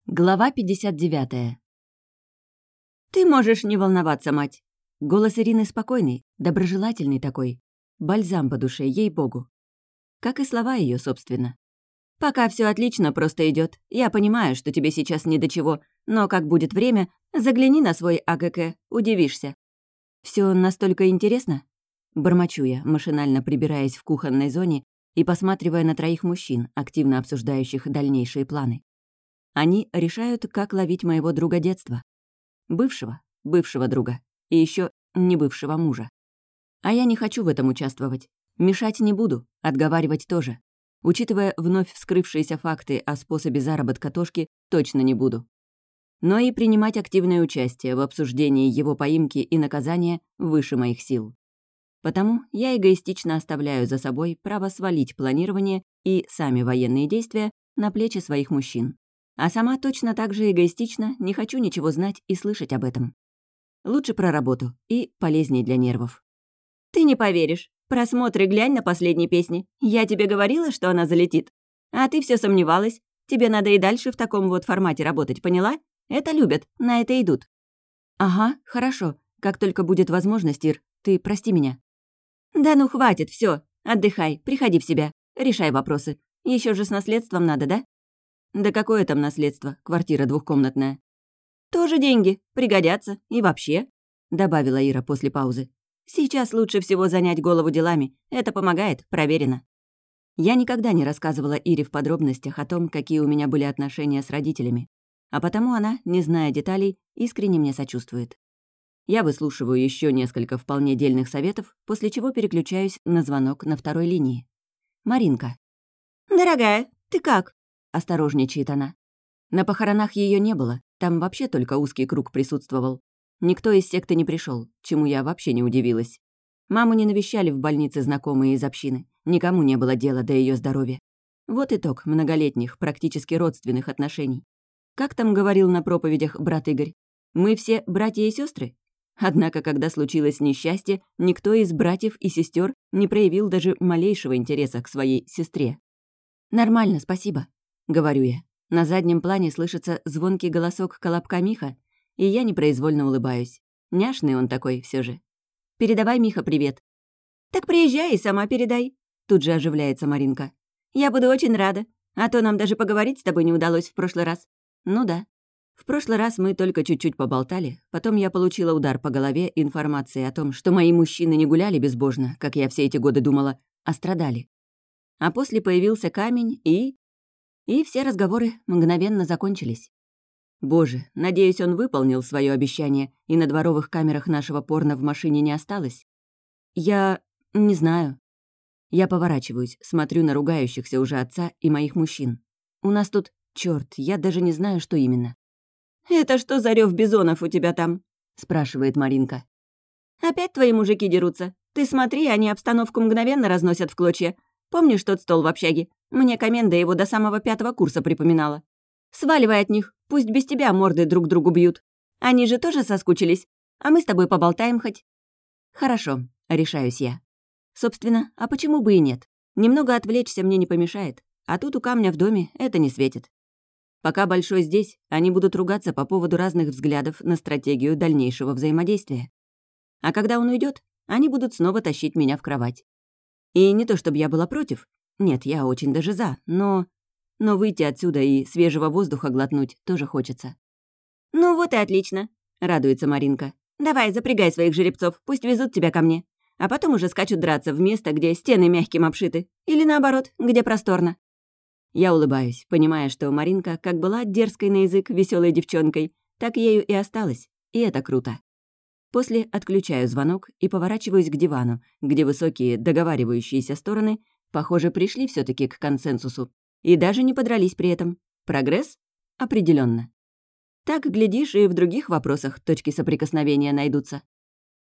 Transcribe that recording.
Глава 59. «Ты можешь не волноваться, мать!» Голос Ирины спокойный, доброжелательный такой. Бальзам по душе, ей-богу. Как и слова ее, собственно. «Пока все отлично просто идет. Я понимаю, что тебе сейчас ни до чего, но как будет время, загляни на свой АКК, удивишься. Все настолько интересно?» Бормочу я, машинально прибираясь в кухонной зоне и посматривая на троих мужчин, активно обсуждающих дальнейшие планы. Они решают, как ловить моего друга детства. Бывшего друга. И еще не бывшего мужа. А я не хочу в этом участвовать. Мешать не буду, отговаривать тоже. Учитывая вновь вскрывшиеся факты о способе заработка Тошки, точно не буду. Но и принимать активное участие в обсуждении его поимки и наказания выше моих сил. Потому я эгоистично оставляю за собой право свалить планирование и сами военные действия на плечи своих мужчин. А сама точно так же эгоистично не хочу ничего знать и слышать об этом. Лучше про работу и полезнее для нервов. «Ты не поверишь. Просмотры глянь на последней песне. Я тебе говорила, что она залетит. А ты все сомневалась. Тебе надо и дальше в таком вот формате работать, поняла? Это любят, на это идут». «Ага, хорошо. Как только будет возможность, Ир, ты прости меня». «Да ну хватит, все. Отдыхай, приходи в себя, решай вопросы. Еще же с наследством надо, да?» «Да какое там наследство? Квартира двухкомнатная». «Тоже деньги. Пригодятся. И вообще», — добавила Ира после паузы. «Сейчас лучше всего занять голову делами. Это помогает, проверено». Я никогда не рассказывала Ире в подробностях о том, какие у меня были отношения с родителями. А потому она, не зная деталей, искренне мне сочувствует. Я выслушиваю еще несколько вполне дельных советов, после чего переключаюсь на звонок на второй линии. Маринка. «Дорогая, ты как?» — осторожничает она. На похоронах ее не было, там вообще только узкий круг присутствовал. Никто из секты не пришел, чему я вообще не удивилась. Маму не навещали в больнице знакомые из общины, никому не было дела до ее здоровья. Вот итог многолетних, практически родственных отношений. Как там говорил на проповедях брат Игорь? Мы все братья и сестры. Однако, когда случилось несчастье, никто из братьев и сестер не проявил даже малейшего интереса к своей сестре. «Нормально, спасибо», — говорю я. На заднем плане слышится звонкий голосок колобка Миха, и я непроизвольно улыбаюсь. Няшный он такой все же. «Передавай, Миха, привет». «Так приезжай и сама передай», — тут же оживляется Маринка. «Я буду очень рада, а то нам даже поговорить с тобой не удалось в прошлый раз». «Ну да. В прошлый раз мы только чуть-чуть поболтали, потом я получила удар по голове информацией о том, что мои мужчины не гуляли безбожно, как я все эти годы думала, а страдали. А после появился камень, и все разговоры мгновенно закончились. Боже, надеюсь, он выполнил свое обещание, и на дворовых камерах нашего порно в машине не осталось. Я не знаю. Я поворачиваюсь, смотрю на ругающихся уже отца и моих мужчин. У нас тут, чёрт, я даже не знаю, что именно. «Это что за рёв бизонов у тебя там?» — спрашивает Маринка. «Опять твои мужики дерутся? Ты смотри, они обстановку мгновенно разносят в клочья. Помнишь тот стол в общаге? Мне коменда его до самого 5 курса припоминала. Сваливай от них, пусть без тебя морды друг другу бьют. Они же тоже соскучились, а мы с тобой поболтаем хоть». «Хорошо», — решаюсь я. Собственно, а почему бы и нет? Немного отвлечься мне не помешает, а тут у камня в доме это не светит. Пока Большой здесь, они будут ругаться по поводу разных взглядов на стратегию дальнейшего взаимодействия. А когда он уйдет, они будут снова тащить меня в кровать. И не то чтобы я была против. Нет, я очень даже за, но выйти отсюда и свежего воздуха глотнуть тоже хочется. «Ну вот и отлично», — радуется Маринка. «Давай, запрягай своих жеребцов, пусть везут тебя ко мне. А потом уже скачут драться в место, где стены мягким обшиты. Или наоборот, где просторно». Я улыбаюсь, понимая, что Маринка как была дерзкой на язык веселой девчонкой, так ею и осталась, и это круто. После отключаю звонок и поворачиваюсь к дивану, где высокие договаривающиеся стороны, похоже, пришли все таки к консенсусу и даже не подрались при этом. Прогресс? Определенно. Так, глядишь, и в других вопросах точки соприкосновения найдутся.